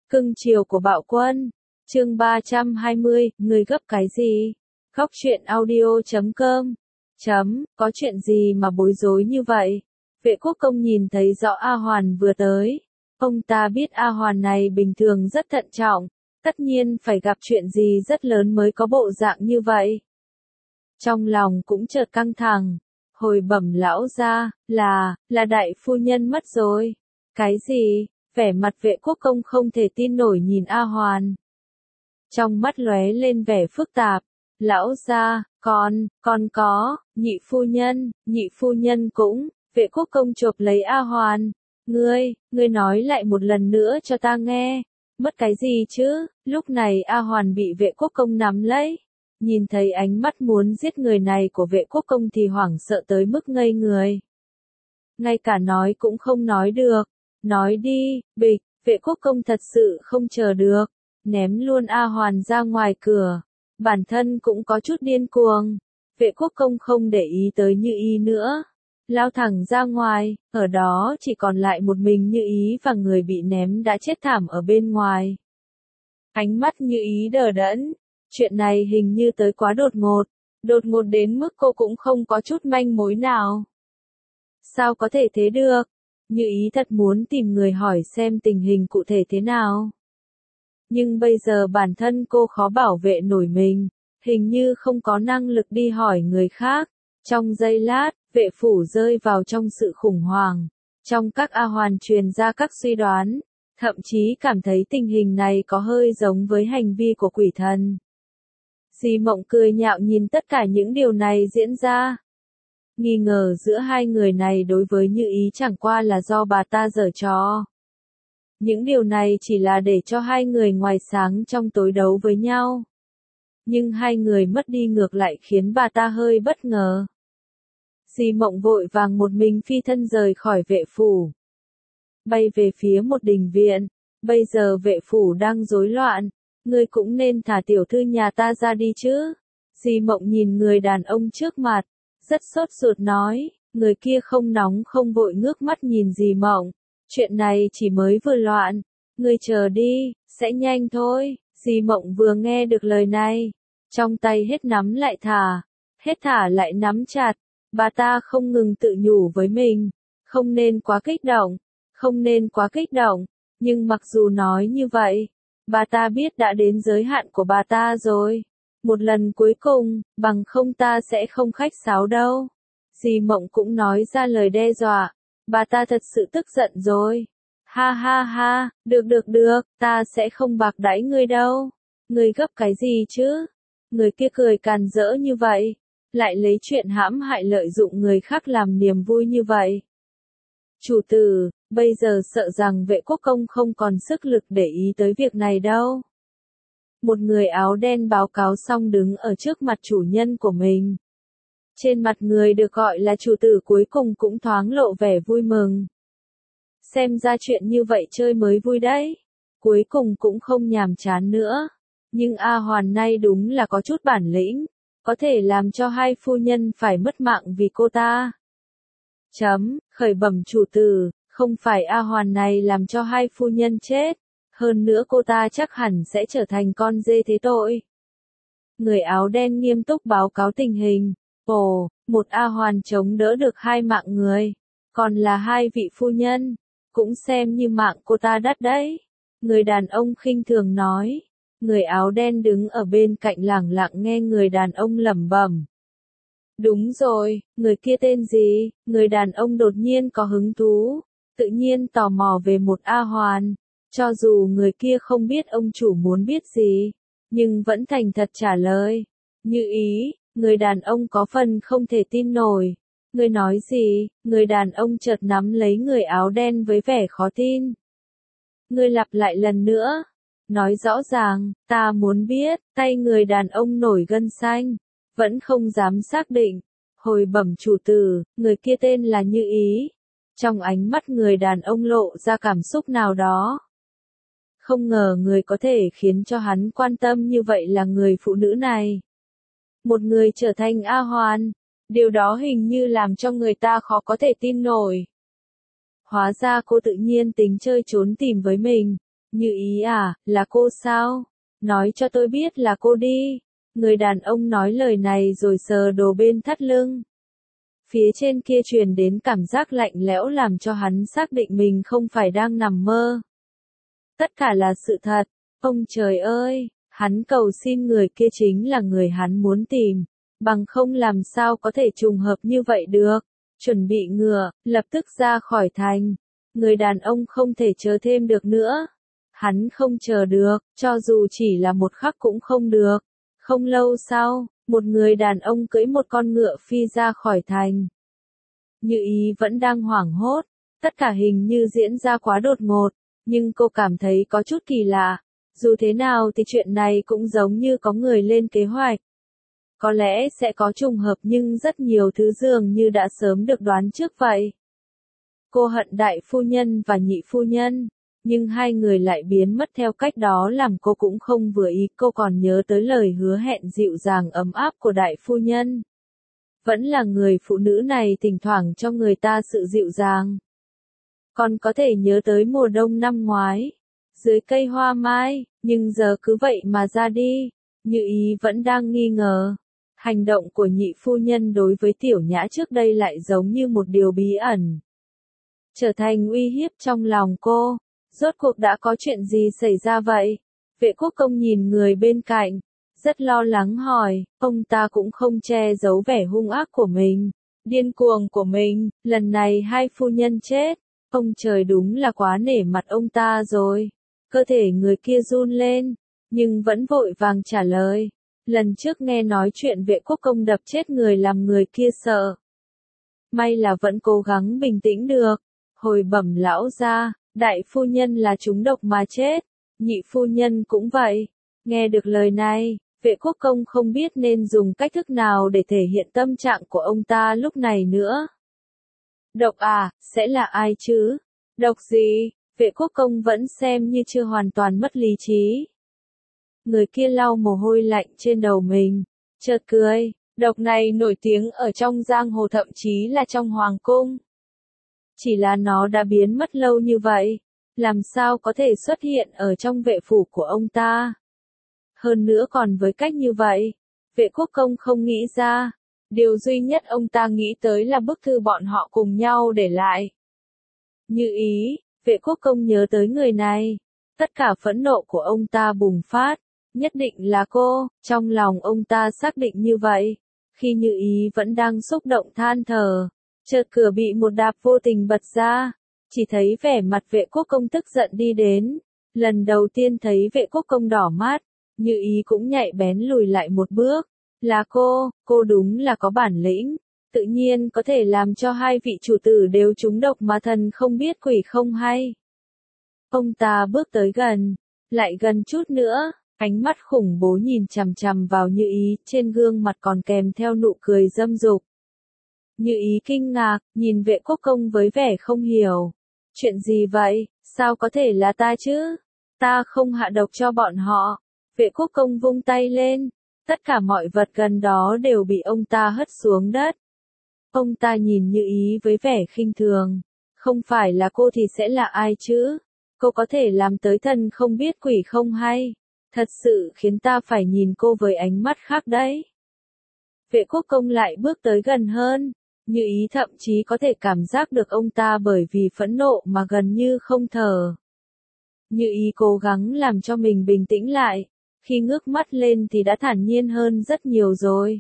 Cưng chiều của Bạo Quân. Chương 320, người gấp cái gì? Góc truyện audio.com. Có chuyện gì mà bối rối như vậy? Vệ quốc công nhìn thấy rõ A Hoàn vừa tới. Ông ta biết A Hoàn này bình thường rất thận trọng, tất nhiên phải gặp chuyện gì rất lớn mới có bộ dạng như vậy. Trong lòng cũng chợt căng thẳng, hồi bẩm lão gia, là đại phu nhân mất rồi. Cái gì? Vẻ mặt vệ quốc công không thể tin nổi nhìn A Hoàn. Trong mắt lóe lên vẻ phức tạp, lão gia, con có, nhị phu nhân cũng, vệ quốc công chộp lấy A Hoàn. Ngươi nói lại một lần nữa cho ta nghe, mất cái gì chứ? Lúc này A Hoàn bị vệ quốc công nắm lấy. Nhìn thấy ánh mắt muốn giết người này của vệ quốc công thì hoảng sợ tới mức ngây người. Ngay cả nói cũng không nói được. Nói đi, bịch, vệ quốc công thật sự không chờ được. Ném luôn A Hoàn ra ngoài cửa. Bản thân cũng có chút điên cuồng. Vệ quốc công không để ý tới Như Ý nữa. Lao thẳng ra ngoài, ở đó chỉ còn lại một mình Như Ý và người bị ném đã chết thảm ở bên ngoài. Ánh mắt Như Ý đờ đẫn. Chuyện này hình như tới quá đột ngột đến mức cô cũng không có chút manh mối nào. Sao có thể thế được? Như Ý thật muốn tìm người hỏi xem tình hình cụ thể thế nào. Nhưng bây giờ bản thân cô khó bảo vệ nổi mình, hình như không có năng lực đi hỏi người khác. Trong giây lát, vệ phủ rơi vào trong sự khủng hoảng. Trong các A Hoàn truyền ra các suy đoán, thậm chí cảm thấy tình hình này có hơi giống với hành vi của quỷ thần. Di Mộng cười nhạo nhìn tất cả những điều này diễn ra. Nghi ngờ giữa hai người này đối với Như Ý chẳng qua là do bà ta giở trò. Những điều này chỉ là để cho hai người ngoài sáng trong tối đấu với nhau. Nhưng hai người mất đi ngược lại khiến bà ta hơi bất ngờ. Di Mộng vội vàng một mình phi thân rời khỏi vệ phủ. Bay về phía một đình viện. Bây giờ vệ phủ đang rối loạn. Ngươi cũng nên thả tiểu thư nhà ta ra đi chứ. Di Mộng nhìn người đàn ông trước mặt. Rất sốt ruột nói. Người kia không nóng không vội ngước mắt nhìn Di Mộng. Chuyện này chỉ mới vừa loạn. Ngươi chờ đi, sẽ nhanh thôi. Di Mộng vừa nghe được lời này. Trong tay hết nắm lại thả. Hết thả lại nắm chặt. Bà ta không ngừng tự nhủ với mình. Không nên quá kích động. Nhưng mặc dù nói như vậy, bà ta biết đã đến giới hạn của bà ta rồi. Một lần cuối cùng, bằng không ta sẽ không khách sáo đâu. Di Mộng cũng nói ra lời đe dọa. Bà ta thật sự tức giận rồi. Ha ha ha, được, ta sẽ không bạc đãi ngươi đâu. Ngươi gấp cái gì chứ? Người kia cười càn rỡ như vậy. Lại lấy chuyện hãm hại lợi dụng người khác làm niềm vui như vậy. Chủ tử, bây giờ sợ rằng vệ quốc công không còn sức lực để ý tới việc này đâu. Một người áo đen báo cáo xong đứng ở trước mặt chủ nhân của mình. Trên mặt người được gọi là chủ tử cuối cùng cũng thoáng lộ vẻ vui mừng. Xem ra chuyện như vậy chơi mới vui đấy. Cuối cùng cũng không nhàm chán nữa. Nhưng A Hoàn này đúng là có chút bản lĩnh. Có thể làm cho hai phu nhân phải mất mạng vì cô ta. Khởi bẩm chủ tử, không phải A Hoàn này làm cho hai phu nhân chết. Hơn nữa cô ta chắc hẳn sẽ trở thành con dê thế tội. Người áo đen nghiêm túc báo cáo tình hình. Ồ, một A Hoàn chống đỡ được hai mạng người. Còn là hai vị phu nhân. Cũng xem như mạng cô ta đắt đấy. Người đàn ông khinh thường nói. Người áo đen đứng ở bên cạnh lẳng lặng nghe người đàn ông lẩm bẩm. Đúng rồi, người kia tên gì? Người đàn ông đột nhiên có hứng thú. Tự nhiên tò mò về một A Hoàn. Cho dù người kia không biết ông chủ muốn biết gì. Nhưng vẫn thành thật trả lời. Như Ý, người đàn ông có phần không thể tin nổi. Ngươi nói gì? Người đàn ông chợt nắm lấy người áo đen với vẻ khó tin. Ngươi lặp lại lần nữa. Nói rõ ràng, ta muốn biết. Tay người đàn ông nổi gân xanh. Vẫn không dám xác định. Hồi bẩm chủ tử, người kia tên là Như Ý. Trong ánh mắt người đàn ông lộ ra cảm xúc nào đó. Không ngờ người có thể khiến cho hắn quan tâm như vậy là người phụ nữ này. Một người trở thành A Hoàn. Điều đó hình như làm cho người ta khó có thể tin nổi. Hóa ra cô tự nhiên tính chơi trốn tìm với mình. Như ý à, là cô sao? Nói cho tôi biết là cô đi. Người đàn ông nói lời này rồi sờ đồ bên thắt lưng. Phía trên kia truyền đến cảm giác lạnh lẽo làm cho hắn xác định mình không phải đang nằm mơ. Tất cả là sự thật. Ông trời ơi, hắn cầu xin người kia chính là người hắn muốn tìm. Bằng không làm sao có thể trùng hợp như vậy được. Chuẩn bị ngựa, lập tức ra khỏi thành. Người đàn ông không thể chờ thêm được nữa. Hắn không chờ được, cho dù chỉ là một khắc cũng không được. Không lâu sau, một người đàn ông cưỡi một con ngựa phi ra khỏi thành. Như ý vẫn đang hoảng hốt, tất cả hình như diễn ra quá đột ngột, nhưng cô cảm thấy có chút kỳ lạ. Dù thế nào thì chuyện này cũng giống như có người lên kế hoạch. Có lẽ sẽ có trùng hợp nhưng rất nhiều thứ dường như đã sớm được đoán trước vậy. Cô hận đại phu nhân và nhị phu nhân, nhưng hai người lại biến mất theo cách đó làm cô cũng không vừa ý. Cô còn nhớ tới lời hứa hẹn dịu dàng ấm áp của đại phu nhân. Vẫn là người phụ nữ này thỉnh thoảng cho người ta sự dịu dàng. Còn có thể nhớ tới mùa đông năm ngoái, dưới cây hoa mai, nhưng giờ cứ vậy mà ra đi. Như ý vẫn đang nghi ngờ. Hành động của nhị phu nhân đối với tiểu nhã trước đây lại giống như một điều bí ẩn. Trở thành uy hiếp trong lòng cô. Rốt cuộc đã có chuyện gì xảy ra vậy? Vệ quốc công nhìn người bên cạnh, rất lo lắng hỏi, ông ta cũng không che giấu vẻ hung ác của mình, điên cuồng của mình, lần này hai phu nhân chết, ông trời đúng là quá nể mặt ông ta rồi. Cơ thể người kia run lên, nhưng vẫn vội vàng trả lời, lần trước nghe nói chuyện vệ quốc công đập chết người làm người kia sợ. May là vẫn cố gắng bình tĩnh được, hồi bẩm lão gia, đại phu nhân là trúng độc mà chết, nhị phu nhân cũng vậy. Nghe được lời này, vệ quốc công không biết nên dùng cách thức nào để thể hiện tâm trạng của ông ta lúc này nữa. Độc à, sẽ là ai chứ? Độc gì? Vệ quốc công vẫn xem như chưa hoàn toàn mất lý trí. Người kia lau mồ hôi lạnh trên đầu mình, chợt cười, độc này nổi tiếng ở trong giang hồ thậm chí là trong hoàng cung. Chỉ là nó đã biến mất lâu như vậy, làm sao có thể xuất hiện ở trong vệ phủ của ông ta? Hơn nữa còn với cách như vậy, vệ quốc công không nghĩ ra. Điều duy nhất ông ta nghĩ tới là bức thư bọn họ cùng nhau để lại. Như ý, vệ quốc công nhớ tới người này. Tất cả phẫn nộ của ông ta bùng phát. Nhất định là cô, trong lòng ông ta xác định như vậy. Khi Như ý vẫn đang xúc động than thở, chợt cửa bị một đạp vô tình bật ra. Chỉ thấy vẻ mặt vệ quốc công tức giận đi đến. Lần đầu tiên thấy vệ quốc công đỏ mắt, Như ý cũng nhạy bén lùi lại một bước. Là cô đúng là có bản lĩnh, tự nhiên có thể làm cho hai vị chủ tử đều trúng độc mà thần không biết quỷ không hay. Ông ta bước tới gần, lại gần chút nữa, ánh mắt khủng bố nhìn chằm chằm vào Như ý, trên gương mặt còn kèm theo nụ cười dâm dục. Như ý kinh ngạc, nhìn vệ quốc công với vẻ không hiểu. Chuyện gì vậy, sao có thể là ta chứ? Ta không hạ độc cho bọn họ. Vệ quốc công vung tay lên. Tất cả mọi vật gần đó đều bị ông ta hất xuống đất. Ông ta nhìn Như ý với vẻ khinh thường. Không phải là cô thì sẽ là ai chứ? Cô có thể làm tới thần không biết quỷ không hay. Thật sự khiến ta phải nhìn cô với ánh mắt khác đấy. Vệ quốc công lại bước tới gần hơn. Như ý thậm chí có thể cảm giác được ông ta bởi vì phẫn nộ mà gần như không thở. Như ý cố gắng làm cho mình bình tĩnh lại. Khi ngước mắt lên thì đã thản nhiên hơn rất nhiều rồi.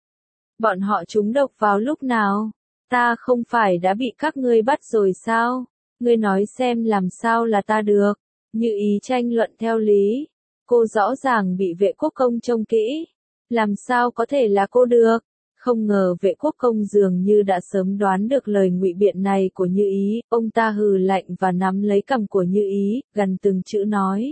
Bọn họ trúng độc vào lúc nào? Ta không phải đã bị các ngươi bắt rồi sao? Ngươi nói xem làm sao là ta được? Như ý tranh luận theo lý. Cô rõ ràng bị vệ quốc công trông kỹ. Làm sao có thể là cô được? Không ngờ vệ quốc công dường như đã sớm đoán được lời ngụy biện này của Như ý. Ông ta hừ lạnh và nắm lấy cằm của Như ý, gần từng chữ nói.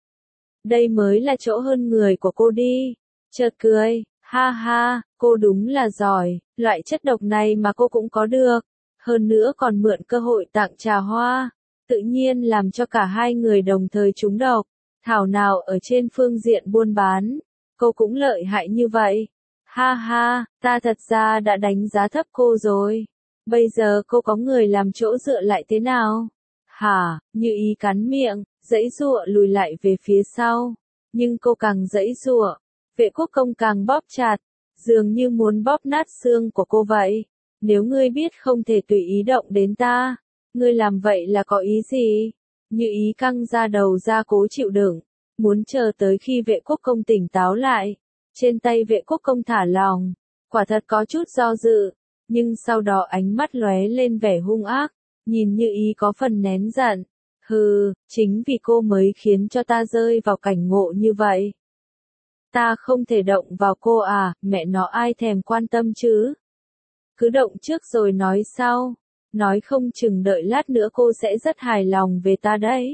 Đây mới là chỗ hơn người của cô đi. Chợt cười, ha ha, cô đúng là giỏi, loại chất độc này mà cô cũng có được. Hơn nữa còn mượn cơ hội tặng trà hoa. Tự nhiên làm cho cả hai người đồng thời trúng độc. Thảo nào ở trên phương diện buôn bán, cô cũng lợi hại như vậy. Ha ha, ta thật ra đã đánh giá thấp cô rồi. Bây giờ cô có người làm chỗ dựa lại thế nào? Hả, Như ý cắn miệng, giãy giụa lùi lại về phía sau. Nhưng cô càng giãy giụa, vệ quốc công càng bóp chặt, dường như muốn bóp nát xương của cô vậy. Nếu ngươi biết không thể tùy ý động đến ta, ngươi làm vậy là có ý gì? Như ý căng ra đầu ra cố chịu đựng, muốn chờ tới khi vệ quốc công tỉnh táo lại. Trên tay vệ quốc công thả lỏng, quả thật có chút do dự, nhưng sau đó ánh mắt lóe lên vẻ hung ác, nhìn Như ý có phần nén giận. Hừ, chính vì cô mới khiến cho ta rơi vào cảnh ngộ như vậy. Ta không thể động vào cô à, mẹ nó ai thèm quan tâm chứ. Cứ động trước rồi nói sau, nói không chừng đợi lát nữa cô sẽ rất hài lòng về ta đấy.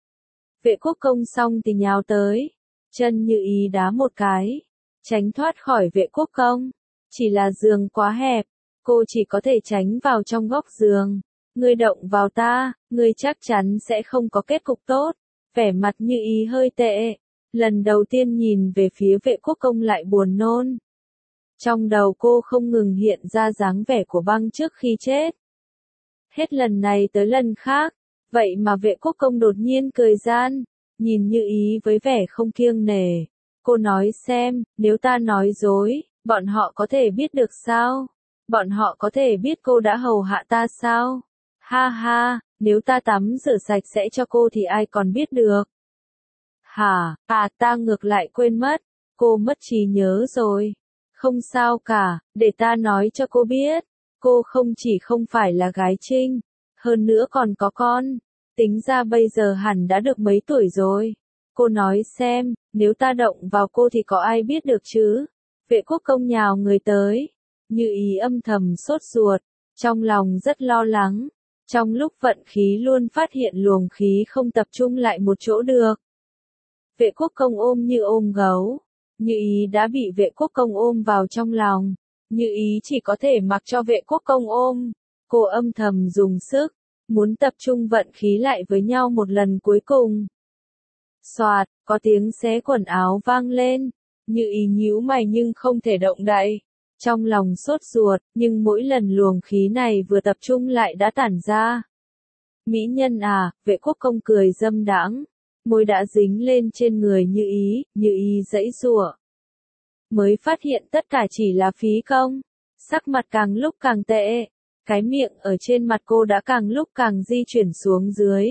Vệ quốc công xong thì nhào tới, chân Như ý đá một cái, tránh thoát khỏi vệ quốc công. Chỉ là giường quá hẹp, cô chỉ có thể tránh vào trong góc giường. Ngươi động vào ta, ngươi chắc chắn sẽ không có kết cục tốt. Vẻ mặt Như ý hơi tệ, lần đầu tiên nhìn về phía vệ quốc công lại buồn nôn. Trong đầu cô không ngừng hiện ra dáng vẻ của băng trước khi chết. Hết lần này tới lần khác, vậy mà vệ quốc công đột nhiên cười gian, nhìn Như ý với vẻ không kiêng nể. Cô nói xem, nếu ta nói dối, bọn họ có thể biết được sao? Bọn họ có thể biết cô đã hầu hạ ta sao? Ha ha, nếu ta tắm rửa sạch sẽ cho cô thì ai còn biết được? Hả, ta ngược lại quên mất, cô mất trí nhớ rồi. Không sao cả, để ta nói cho cô biết, cô không chỉ không phải là gái trinh, hơn nữa còn có con, tính ra bây giờ hẳn đã được mấy tuổi rồi. Cô nói xem, nếu ta động vào cô thì có ai biết được chứ? Vệ quốc công nhào người tới, Như ý âm thầm sốt ruột, trong lòng rất lo lắng. Trong lúc vận khí luôn phát hiện luồng khí không tập trung lại một chỗ được. Vệ quốc công ôm như ôm gấu. Như ý đã bị vệ quốc công ôm vào trong lòng. Như ý chỉ có thể mặc cho vệ quốc công ôm. Cô âm thầm dùng sức, muốn tập trung vận khí lại với nhau một lần cuối cùng. Xoạt, có tiếng xé quần áo vang lên. Như ý nhíu mày nhưng không thể động đậy. Trong lòng sốt ruột, nhưng mỗi lần luồng khí này vừa tập trung lại đã tản ra. Mỹ nhân à, vệ quốc công cười dâm đãng, môi đã dính lên trên người Như ý giãy giụa. Mới phát hiện tất cả chỉ là phí công, sắc mặt càng lúc càng tệ, cái miệng ở trên mặt cô đã càng lúc càng di chuyển xuống dưới.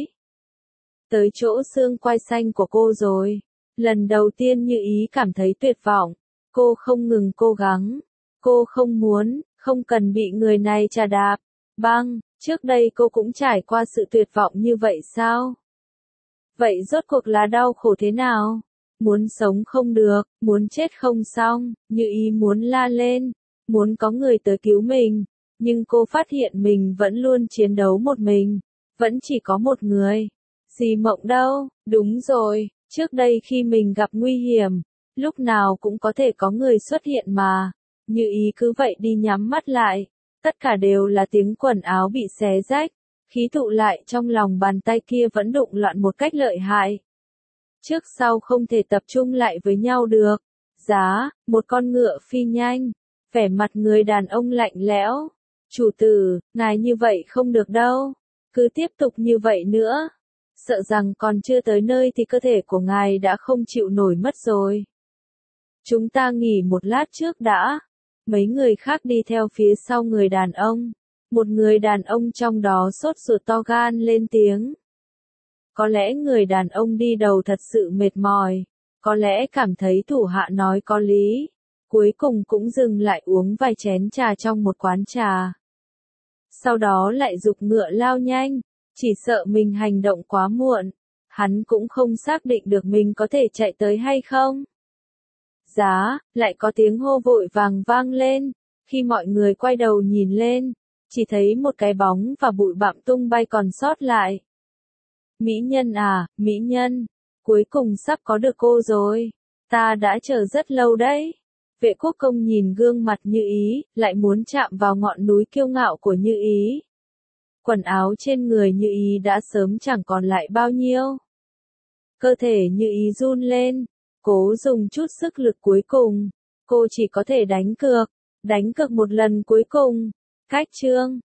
Tới chỗ xương quai xanh của cô rồi, lần đầu tiên Như ý cảm thấy tuyệt vọng, cô không ngừng cố gắng. Cô không muốn, không cần bị người này chà đạp. Băng, trước đây cô cũng trải qua sự tuyệt vọng như vậy sao? Vậy rốt cuộc là đau khổ thế nào? Muốn sống không được, muốn chết không xong, Như ý muốn la lên, muốn có người tới cứu mình. Nhưng cô phát hiện mình vẫn luôn chiến đấu một mình, vẫn chỉ có một người. Gì mộng đâu, đúng rồi, trước đây khi mình gặp nguy hiểm, lúc nào cũng có thể có người xuất hiện mà. Như ý cứ vậy đi nhắm mắt lại, tất cả đều là tiếng quần áo bị xé rách, khí tụ lại trong lòng bàn tay kia vẫn đụng loạn một cách lợi hại. Trước sau không thể tập trung lại với nhau được. Giá, một con ngựa phi nhanh, vẻ mặt người đàn ông lạnh lẽo. Chủ tử, ngài như vậy không được đâu, cứ tiếp tục như vậy nữa. Sợ rằng còn chưa tới nơi thì cơ thể của ngài đã không chịu nổi mất rồi. Chúng ta nghỉ một lát trước đã. Mấy người khác đi theo phía sau người đàn ông. Một người đàn ông trong đó sốt ruột to gan lên tiếng. Có lẽ người đàn ông đi đầu thật sự mệt mỏi. Có lẽ cảm thấy thủ hạ nói có lý. Cuối cùng cũng dừng lại uống vài chén trà trong một quán trà. Sau đó lại giục ngựa lao nhanh. Chỉ sợ mình hành động quá muộn. Hắn cũng không xác định được mình có thể chạy tới hay không. Giá, lại có tiếng hô vội vàng vang lên. Khi mọi người quay đầu nhìn lên, chỉ thấy một cái bóng và bụi bặm tung bay còn sót lại. Mỹ nhân à, mỹ nhân, cuối cùng sắp có được cô rồi. Ta đã chờ rất lâu đấy. Vệ quốc công nhìn gương mặt Như ý, lại muốn chạm vào ngọn núi kiêu ngạo của Như ý. Quần áo trên người Như ý đã sớm chẳng còn lại bao nhiêu. Cơ thể Như ý run lên. Cố dùng chút sức lực cuối cùng, cô chỉ có thể đánh cược một lần cuối cùng. Cách chương